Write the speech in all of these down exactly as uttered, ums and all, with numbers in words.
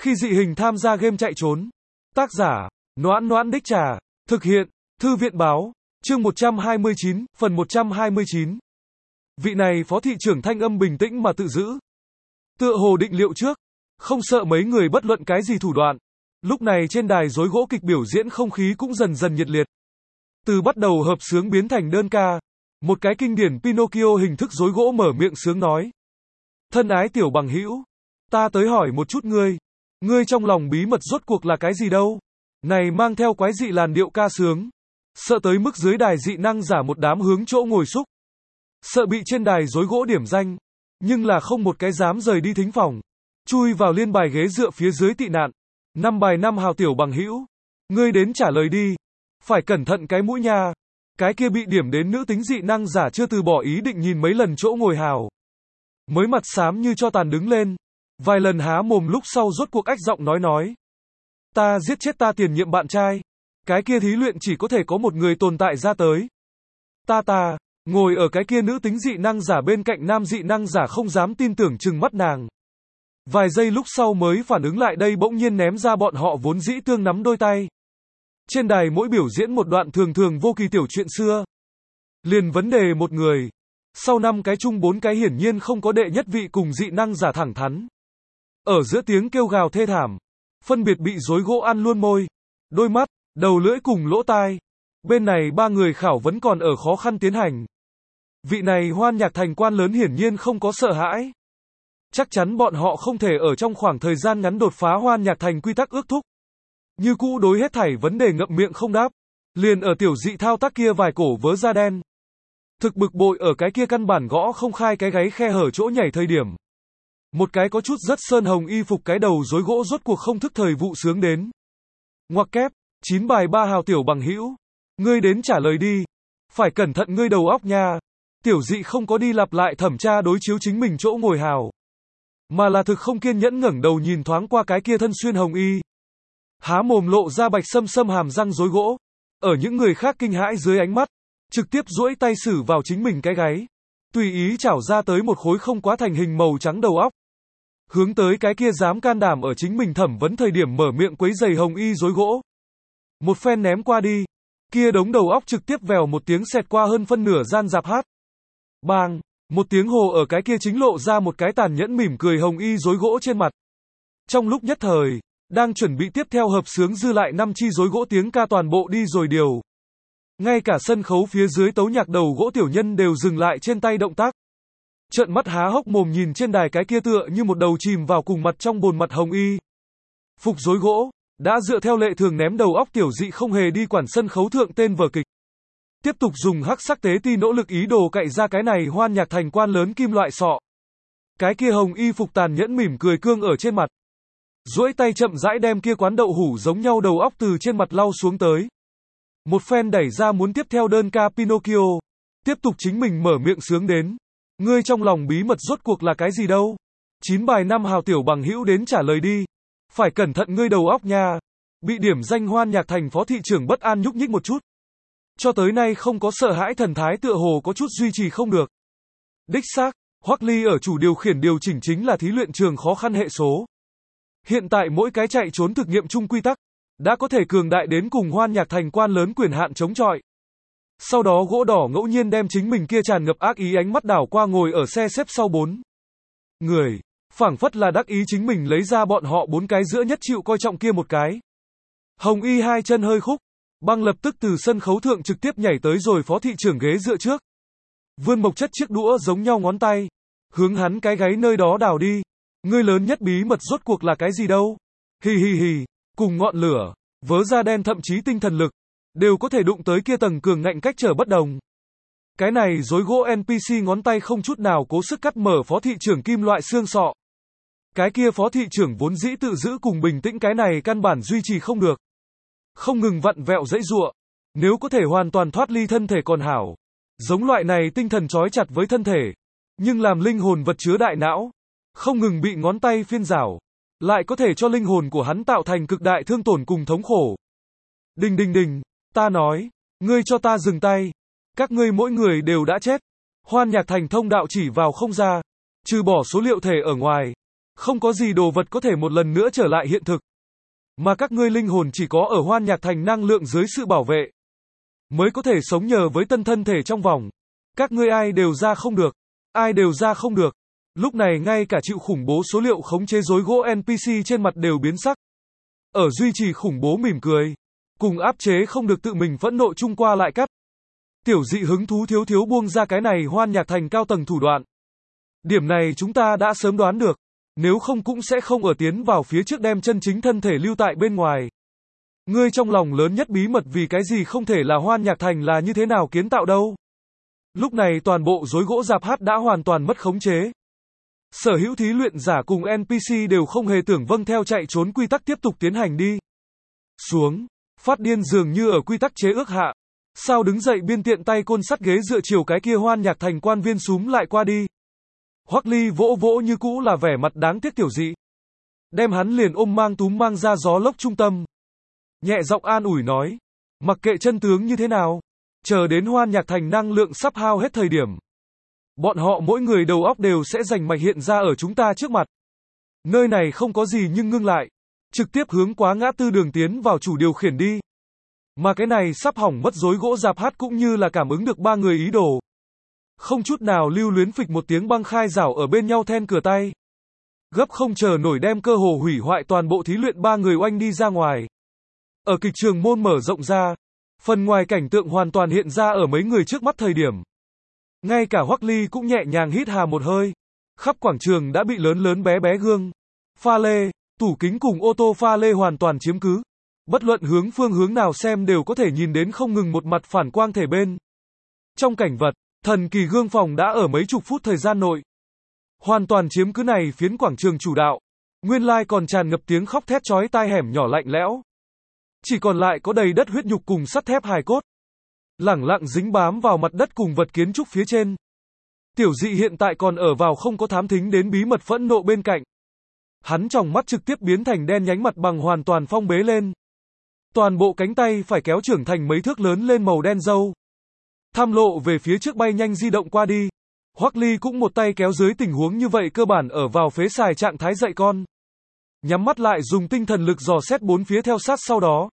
Khi dị hình tham gia game chạy trốn. Tác giả, Noãn Noãn Đích Trà. Thực hiện, Thư viện báo. Chương một trăm hai mươi chín, phần một trăm hai mươi chín. Vị này phó thị trưởng thanh âm bình tĩnh mà tự giữ. Tựa hồ định liệu trước. Không sợ mấy người bất luận cái gì thủ đoạn. Lúc này trên đài rối gỗ kịch biểu diễn không khí cũng dần dần nhiệt liệt. Từ bắt đầu hợp xướng biến thành đơn ca. Một cái kinh điển Pinocchio hình thức rối gỗ mở miệng sướng nói. Thân ái tiểu bằng hữu, ta tới hỏi một chút ngươi. Ngươi trong lòng bí mật rốt cuộc là cái gì đâu? Này mang theo quái dị làn điệu ca sướng. Sợ tới mức dưới đài dị năng giả một đám hướng chỗ ngồi xúc. Sợ bị trên đài rối gỗ điểm danh. Nhưng là không một cái dám rời đi thính phòng. Chui vào liên bài ghế dựa phía dưới tị nạn. Năm bài năm hào tiểu bằng hữu. Ngươi đến trả lời đi. Phải cẩn thận cái mũi nha. Cái kia bị điểm đến nữ tính dị năng giả chưa từ bỏ ý định nhìn mấy lần chỗ ngồi hào. Mới mặt xám như cho tàn đứng lên. Vài lần há mồm lúc sau rốt cuộc ách giọng nói nói. Ta giết chết ta tiền nhiệm bạn trai. Cái kia thí luyện chỉ có thể có một người tồn tại ra tới. Ta ta, ngồi ở cái kia nữ tính dị năng giả bên cạnh nam dị năng giả không dám tin tưởng chừng mắt nàng. Vài giây lúc sau mới phản ứng lại đây bỗng nhiên ném ra bọn họ vốn dĩ tương nắm đôi tay. Trên đài mỗi biểu diễn một đoạn thường thường vô kỳ tiểu chuyện xưa. Liền vấn đề một người. Sau năm cái chung bốn cái hiển nhiên không có đệ nhất vị cùng dị năng giả thẳng thắn. Ở giữa tiếng kêu gào thê thảm. Phân biệt bị rối gỗ ăn luôn môi. Đôi mắt, đầu lưỡi cùng lỗ tai. Bên này ba người khảo vấn còn ở khó khăn tiến hành. Vị này hoan nhạc thành quan lớn hiển nhiên không có sợ hãi. Chắc chắn bọn họ không thể ở trong khoảng thời gian ngắn đột phá hoan nhạc thành quy tắc ước thúc. Như cũ đối hết thảy vấn đề ngậm miệng không đáp. Liền ở tiểu dị thao tác kia vài cổ vớ da đen. Thực bực bội ở cái kia căn bản gõ không khai cái gáy khe hở chỗ nhảy thời điểm. Một cái có chút rất sơn hồng y phục cái đầu rối gỗ rốt cuộc không thức thời vụ sướng đến. Ngoặc kép, chín bài ba hào tiểu bằng hữu. Ngươi đến trả lời đi. Phải cẩn thận ngươi đầu óc nha. Tiểu dị không có đi lặp lại thẩm tra đối chiếu chính mình chỗ ngồi hào. Mà là thực không kiên nhẫn ngẩng đầu nhìn thoáng qua cái kia thân xuyên hồng y. Há mồm lộ ra bạch sâm sâm hàm răng rối gỗ. Ở những người khác kinh hãi dưới ánh mắt. Trực tiếp duỗi tay xử vào chính mình cái gáy. Tùy ý chảo ra tới một khối không quá thành hình màu trắng đầu óc. Hướng tới cái kia dám can đảm ở chính mình thẩm vấn thời điểm mở miệng quấy giày hồng y rối gỗ. Một phen ném qua đi. Kia đống đầu óc trực tiếp vèo một tiếng xẹt qua hơn phân nửa gian dạp hát. Bang, một tiếng hồ ở cái kia chính lộ ra một cái tàn nhẫn mỉm cười hồng y rối gỗ trên mặt. Trong lúc nhất thời, đang chuẩn bị tiếp theo hợp xướng dư lại năm chi rối gỗ tiếng ca toàn bộ đi rồi điều. Ngay cả sân khấu phía dưới tấu nhạc đầu gỗ tiểu nhân đều dừng lại trên tay động tác. Trợn mắt há hốc mồm nhìn trên đài cái kia tựa như một đầu chìm vào cùng mặt trong bồn mặt hồng y. Phục rối gỗ, đã dựa theo lệ thường ném đầu óc tiểu dị không hề đi quản sân khấu thượng tên vở kịch. Tiếp tục dùng hắc sắc tế ti nỗ lực ý đồ cậy ra cái này hoan nhạc thành quan lớn kim loại sọ. Cái kia hồng y phục tàn nhẫn mỉm cười cương ở trên mặt. Duỗi tay chậm rãi đem kia quán đậu hủ giống nhau đầu óc từ trên mặt lau xuống tới. Một phen đẩy ra muốn tiếp theo đơn ca Pinocchio. Tiếp tục chính mình mở miệng sướng đến. Ngươi trong lòng bí mật rốt cuộc là cái gì đâu? Chín bài năm hào tiểu bằng hữu đến trả lời đi. Phải cẩn thận ngươi đầu óc nha. Bị điểm danh hoan nhạc thành phó thị trưởng bất an nhúc nhích một chút. Cho tới nay không có sợ hãi thần thái tựa hồ có chút duy trì không được. Đích xác, Hoắc Ly ở chủ điều khiển điều chỉnh chính là thí luyện trường khó khăn hệ số. Hiện tại mỗi cái chạy trốn thực nghiệm chung quy tắc. Đã có thể cường đại đến cùng hoan nhạc thành quan lớn quyền hạn chống chọi. Sau đó gỗ đỏ ngẫu nhiên đem chính mình kia tràn ngập ác ý ánh mắt đảo qua ngồi ở xe xếp sau bốn người, phảng phất là đắc ý chính mình lấy ra bọn họ bốn cái giữa nhất chịu coi trọng kia một cái. Hồng y hai chân hơi khúc, băng lập tức từ sân khấu thượng trực tiếp nhảy tới rồi phó thị trưởng ghế dựa trước. Vươn mộc chất chiếc đũa giống nhau ngón tay, hướng hắn cái gáy nơi đó đào đi. Ngươi lớn nhất bí mật rốt cuộc là cái gì đâu? Hì hì hì, cùng ngọn lửa, vớ da đen thậm chí tinh thần lực. Đều có thể đụng tới kia tầng cường ngạnh cách trở bất đồng. Cái này rối gỗ en pê xê ngón tay không chút nào cố sức cắt mở phó thị trưởng kim loại xương sọ. Cái kia phó thị trưởng vốn dĩ tự giữ cùng bình tĩnh cái này căn bản duy trì không được. Không ngừng vặn vẹo dãy giụa. Nếu có thể hoàn toàn thoát ly thân thể còn hảo. Giống loại này tinh thần trói chặt với thân thể. Nhưng làm linh hồn vật chứa đại não. Không ngừng bị ngón tay phiên rảo. Lại có thể cho linh hồn của hắn tạo thành cực đại thương tổn cùng thống khổ. Đình đình đình. Ta nói, ngươi cho ta dừng tay. Các ngươi mỗi người đều đã chết. Hoan nhạc thành thông đạo chỉ vào không ra. Trừ bỏ số liệu thể ở ngoài. Không có gì đồ vật có thể một lần nữa trở lại hiện thực. Mà các ngươi linh hồn chỉ có ở Hoan Nhạc Thành năng lượng dưới sự bảo vệ. Mới có thể sống nhờ với tân thân thể trong vòng. Các ngươi ai đều ra không được. Ai đều ra không được. Lúc này ngay cả chịu khủng bố số liệu khống chế rối gỗ en pê xê trên mặt đều biến sắc. Ở duy trì khủng bố mỉm cười. Cùng áp chế không được tự mình phẫn nộ chung qua lại cắt. Tiểu dị hứng thú thiếu thiếu buông ra cái này Hoan Nhạc Thành cao tầng thủ đoạn. Điểm này chúng ta đã sớm đoán được. Nếu không cũng sẽ không ở tiến vào phía trước đem chân chính thân thể lưu tại bên ngoài. Ngươi trong lòng lớn nhất bí mật vì cái gì không thể là Hoan Nhạc Thành là như thế nào kiến tạo đâu. Lúc này toàn bộ rối gỗ rạp hát đã hoàn toàn mất khống chế. Sở hữu thí luyện giả cùng en pê xê đều không hề tưởng vâng theo chạy trốn quy tắc tiếp tục tiến hành đi. Xuống, phát điên dường như ở quy tắc chế ước hạ. Sao đứng dậy biên tiện tay côn sắt ghế dựa chiều cái kia Hoan Nhạc Thành quan viên súm lại qua đi. Hoắc Ly vỗ vỗ như cũ là vẻ mặt đáng tiếc tiểu dị. Đem hắn liền ôm mang túm mang ra gió lốc trung tâm. Nhẹ giọng an ủi nói. Mặc kệ chân tướng như thế nào. Chờ đến Hoan Nhạc Thành năng lượng sắp hao hết thời điểm. Bọn họ mỗi người đầu óc đều sẽ rành mạch hiện ra ở chúng ta trước mặt. Nơi này không có gì nhưng ngưng lại. Trực tiếp hướng quá ngã tư đường tiến vào chủ điều khiển đi. Mà cái này sắp hỏng mất rối gỗ rạp hát cũng như là cảm ứng được ba người ý đồ. Không chút nào lưu luyến phịch một tiếng băng khai rảo ở bên nhau then cửa tay. Gấp không chờ nổi đem cơ hồ hủy hoại toàn bộ thí luyện ba người oanh đi ra ngoài. Ở kịch trường môn mở rộng ra, phần ngoài cảnh tượng hoàn toàn hiện ra ở mấy người trước mắt thời điểm. Ngay cả Hoắc Ly cũng nhẹ nhàng hít hà một hơi. Khắp quảng trường đã bị lớn lớn bé bé gương, pha lê, tủ kính cùng ô tô pha lê hoàn toàn chiếm cứ. Bất luận hướng phương hướng nào xem đều có thể nhìn đến không ngừng một mặt phản quang thể bên. Trong cảnh vật, thần kỳ gương phòng đã ở mấy chục phút thời gian nội. Hoàn toàn chiếm cứ này phiến quảng trường chủ đạo. Nguyên lai còn tràn ngập tiếng khóc thét chói tai hẻm nhỏ lạnh lẽo. Chỉ còn lại có đầy đất huyết nhục cùng sắt thép hài cốt. Lẳng lặng dính bám vào mặt đất cùng vật kiến trúc phía trên. Tiểu dị hiện tại còn ở vào không có thám thính đến bí mật phẫn nộ bên cạnh. Hắn tròng mắt trực tiếp biến thành đen nhánh mặt bằng hoàn toàn phong bế lên. Toàn bộ cánh tay phải kéo trưởng thành mấy thước lớn lên màu đen dâu. Tham lộ về phía trước bay nhanh di động qua đi. Hoắc Ly cũng một tay kéo dưới tình huống như vậy cơ bản ở vào phế xài trạng thái dạy con. Nhắm mắt lại dùng tinh thần lực dò xét bốn phía theo sát sau đó.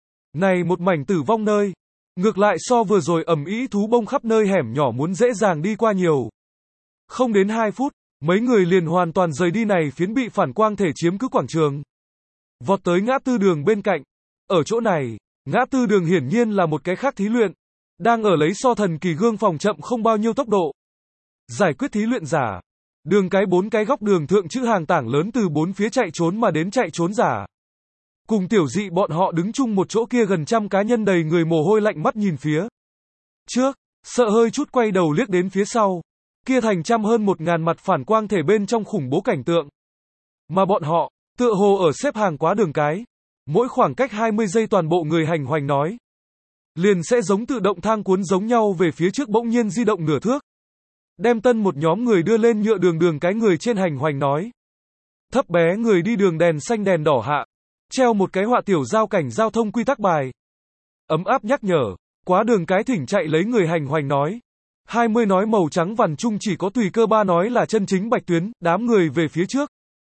Này một mảnh tử vong nơi. Ngược lại so vừa rồi ầm ĩ thú bông khắp nơi hẻm nhỏ muốn dễ dàng đi qua nhiều. Không đến hai phút, mấy người liền hoàn toàn rời đi này phiến bị phản quang thể chiếm cứ quảng trường. Vọt tới ngã tư đường bên cạnh. Ở chỗ này, ngã tư đường hiển nhiên là một cái khác thí luyện. Đang ở lấy so thần kỳ gương phòng chậm không bao nhiêu tốc độ. Giải quyết thí luyện giả. Đường cái bốn cái góc đường thượng chữ hàng tảng lớn từ bốn phía chạy trốn mà đến chạy trốn giả. Cùng tiểu dị bọn họ đứng chung một chỗ kia gần trăm cá nhân đầy người mồ hôi lạnh mắt nhìn phía trước, sợ hơi chút quay đầu liếc đến phía sau. Kia thành trăm hơn một ngàn mặt phản quang thể bên trong khủng bố cảnh tượng. Mà bọn họ, tựa hồ ở xếp hàng quá đường cái. Mỗi khoảng cách hai mươi giây toàn bộ người hành hoành nói. Liền sẽ giống tự động thang cuốn giống nhau về phía trước bỗng nhiên di động nửa thước. Đem tân một nhóm người đưa lên nhựa đường đường cái người trên hành hoành nói. Thấp bé người đi đường đèn xanh đèn đỏ hạ. Treo một cái họa tiểu giao cảnh giao thông quy tắc bài. Ấm áp nhắc nhở. Quá đường cái thỉnh chạy lấy người hành hoành nói. hai mươi nói màu trắng vằn chung chỉ có tùy cơ ba nói là chân chính bạch tuyến, đám người về phía trước.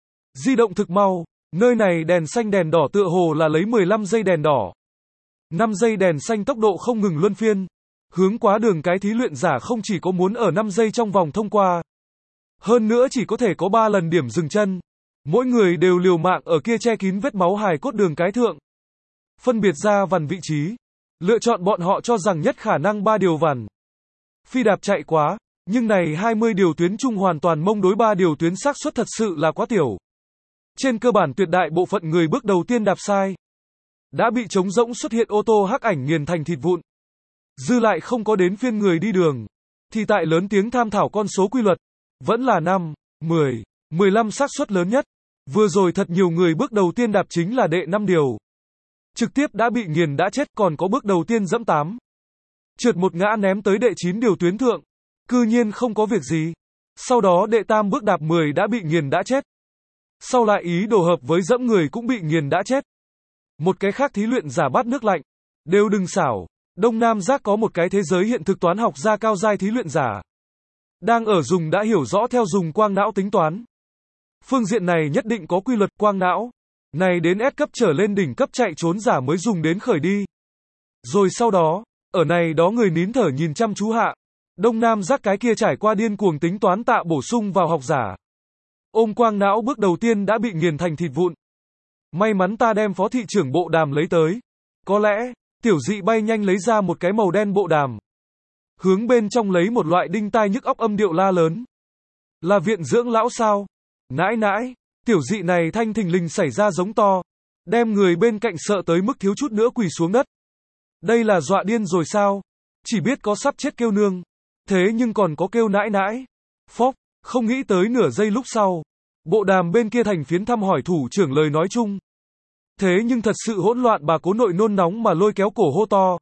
Di động thực mau. Nơi này đèn xanh đèn đỏ tựa hồ là lấy mười lăm giây đèn đỏ. năm giây đèn xanh tốc độ không ngừng luân phiên. Hướng quá đường cái thí luyện giả không chỉ có muốn ở năm giây trong vòng thông qua. Hơn nữa chỉ có thể có ba lần điểm dừng chân. Mỗi người đều liều mạng ở kia che kín vết máu hài cốt đường cái thượng. Phân biệt ra vằn vị trí. Lựa chọn bọn họ cho rằng nhất khả năng ba điều vằn. Phi đạp chạy quá, nhưng này hai mươi điều tuyến chung hoàn toàn mông đối ba điều tuyến xác suất thật sự là quá tiểu. Trên cơ bản tuyệt đại bộ phận người bước đầu tiên đạp sai. Đã bị trống rỗng xuất hiện ô tô hắc ảnh nghiền thành thịt vụn. Dư lại không có đến phiên người đi đường. Thì tại lớn tiếng tham thảo con số quy luật. Vẫn là năm, mười, mười lăm xác suất lớn nhất. Vừa rồi thật nhiều người bước đầu tiên đạp chính là đệ năm điều. Trực tiếp đã bị nghiền đã chết còn có bước đầu tiên dẫm tám. Trượt một ngã ném tới đệ chín điều tuyến thượng. Cư nhiên không có việc gì. Sau đó đệ tam bước đạp mười đã bị nghiền đã chết. Sau lại ý đồ hợp với dẫm người cũng bị nghiền đã chết. Một cái khác thí luyện giả bát nước lạnh. Đều đừng xảo. Đông Nam Giác có một cái thế giới hiện thực toán học gia cao giai thí luyện giả. Đang ở dùng đã hiểu rõ theo dùng quang não tính toán. Phương diện này nhất định có quy luật quang não. Này đến S cấp trở lên đỉnh cấp chạy trốn giả mới dùng đến khởi đi. Rồi sau đó, ở này đó người nín thở nhìn chăm chú hạ. Đông Nam giác cái kia trải qua điên cuồng tính toán tạ bổ sung vào học giả. Ôm quang não bước đầu tiên đã bị nghiền thành thịt vụn. May mắn ta đem phó thị trưởng bộ đàm lấy tới. Có lẽ, tiểu dị bay nhanh lấy ra một cái màu đen bộ đàm. Hướng bên trong lấy một loại đinh tai nhức óc âm điệu la lớn. Là viện dưỡng lão sao? Nãi nãi, tiểu dị này thanh thình lình xảy ra giống to. Đem người bên cạnh sợ tới mức thiếu chút nữa quỳ xuống đất. Đây là dọa điên rồi sao? Chỉ biết có sắp chết kêu nương. Thế nhưng còn có kêu nãi nãi. Phốc, không nghĩ tới nửa giây lúc sau. Bộ đàm bên kia thành phiến thăm hỏi thủ trưởng lời nói chung. Thế nhưng thật sự hỗn loạn bà cố nội nôn nóng mà lôi kéo cổ hô to.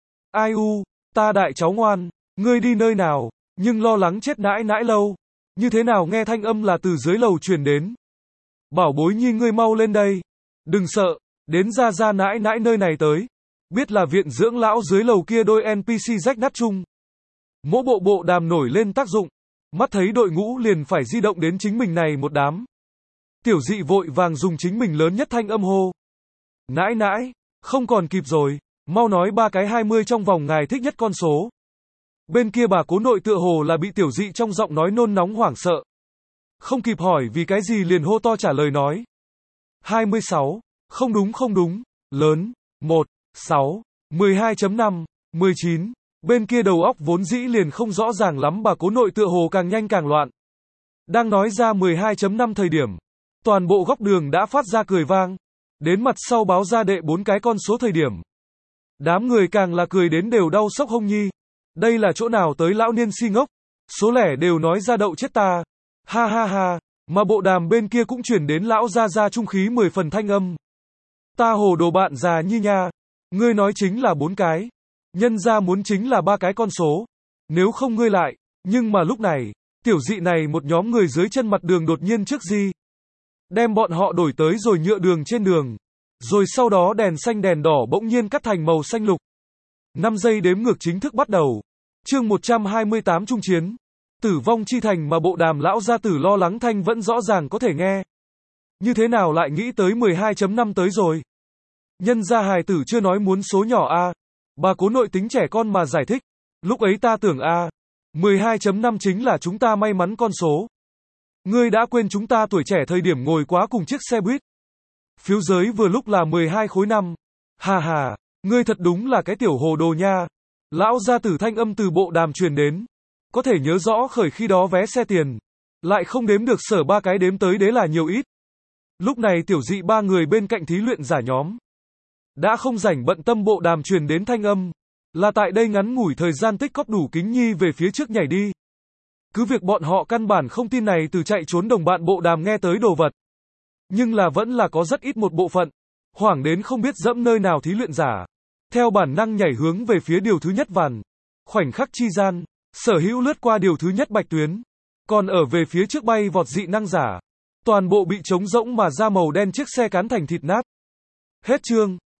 Ai u, ta đại cháu ngoan, ngươi đi nơi nào, nhưng lo lắng chết nãi nãi lâu. Như thế nào nghe thanh âm là từ dưới lầu truyền đến. Bảo bối nhi ngươi mau lên đây. Đừng sợ, đến ra ra nãi nãi nơi này tới. Biết là viện dưỡng lão dưới lầu kia đôi en pê xê rách nát chung. Mỗi bộ bộ đàm nổi lên tác dụng. Mắt thấy đội ngũ liền phải di động đến chính mình này một đám. Tiểu dị vội vàng dùng chính mình lớn nhất thanh âm hô. Nãi nãi, không còn kịp rồi, mau nói ba cái hai mươi trong vòng ngài thích nhất con số. Bên kia bà cố nội tựa hồ là bị tiểu dị trong giọng nói nôn nóng hoảng sợ. Không kịp hỏi vì cái gì liền hô to trả lời nói. hai mươi sáu, không đúng không đúng, lớn, một, sáu, mười hai chấm năm, mười chín. Bên kia đầu óc vốn dĩ liền không rõ ràng lắm bà cố nội tựa hồ càng nhanh càng loạn. Đang nói ra mười hai chấm năm thời điểm. Toàn bộ góc đường đã phát ra cười vang. Đến mặt sau báo ra đệ bốn cái con số thời điểm. Đám người càng là cười đến đều đau sốc hông nhi. Đây là chỗ nào tới lão niên si ngốc. Số lẻ đều nói ra đậu chết ta. Ha ha ha. Mà bộ đàm bên kia cũng chuyển đến lão ra ra trung khí mười phần thanh âm. Ta hồ đồ bạn già như nha. Ngươi nói chính là bốn cái. Nhân ra muốn chính là ba cái con số. Nếu không ngươi lại. Nhưng mà lúc này, tiểu dị này một nhóm người dưới chân mặt đường đột nhiên trước di. Đem bọn họ đổi tới rồi nhựa đường trên đường. Rồi sau đó đèn xanh đèn đỏ bỗng nhiên cắt thành màu xanh lục. năm giây đếm ngược chính thức bắt đầu. Chương một trăm hai mươi tám trung chiến. Tử vong chi thành mà bộ đàm lão gia tử lo lắng thanh vẫn rõ ràng có thể nghe. Như thế nào lại nghĩ tới mười hai chấm năm tới rồi? Nhân gia hài tử chưa nói muốn số nhỏ a. Bà cố nội tính trẻ con mà giải thích. Lúc ấy ta tưởng a. mười hai chấm năm chính là chúng ta may mắn con số. Ngươi đã quên chúng ta tuổi trẻ thời điểm ngồi quá cùng chiếc xe buýt. Phiếu giới vừa lúc là mười hai khối năm. Hà hà, ngươi thật đúng là cái tiểu hồ đồ nha. Lão gia tử thanh âm từ bộ đàm truyền đến. Có thể nhớ rõ khởi khi đó vé xe tiền. Lại không đếm được sở ba cái đếm tới đế là nhiều ít. Lúc này tiểu dị ba người bên cạnh thí luyện giả nhóm. Đã không rảnh bận tâm bộ đàm truyền đến thanh âm. Là tại đây ngắn ngủi thời gian tích cóp đủ kính nhi về phía trước nhảy đi. Cứ việc bọn họ căn bản không tin này từ chạy trốn đồng bạn bộ đàm nghe tới đồ vật. Nhưng là vẫn là có rất ít một bộ phận. Hoảng đến không biết dẫm nơi nào thí luyện giả. Theo bản năng nhảy hướng về phía điều thứ nhất vàn. Khoảnh khắc chi gian. Sở hữu lướt qua điều thứ nhất bạch tuyến. Còn ở về phía trước bay vọt dị năng giả. Toàn bộ bị trống rỗng mà ra màu đen chiếc xe cán thành thịt nát. Hết chương.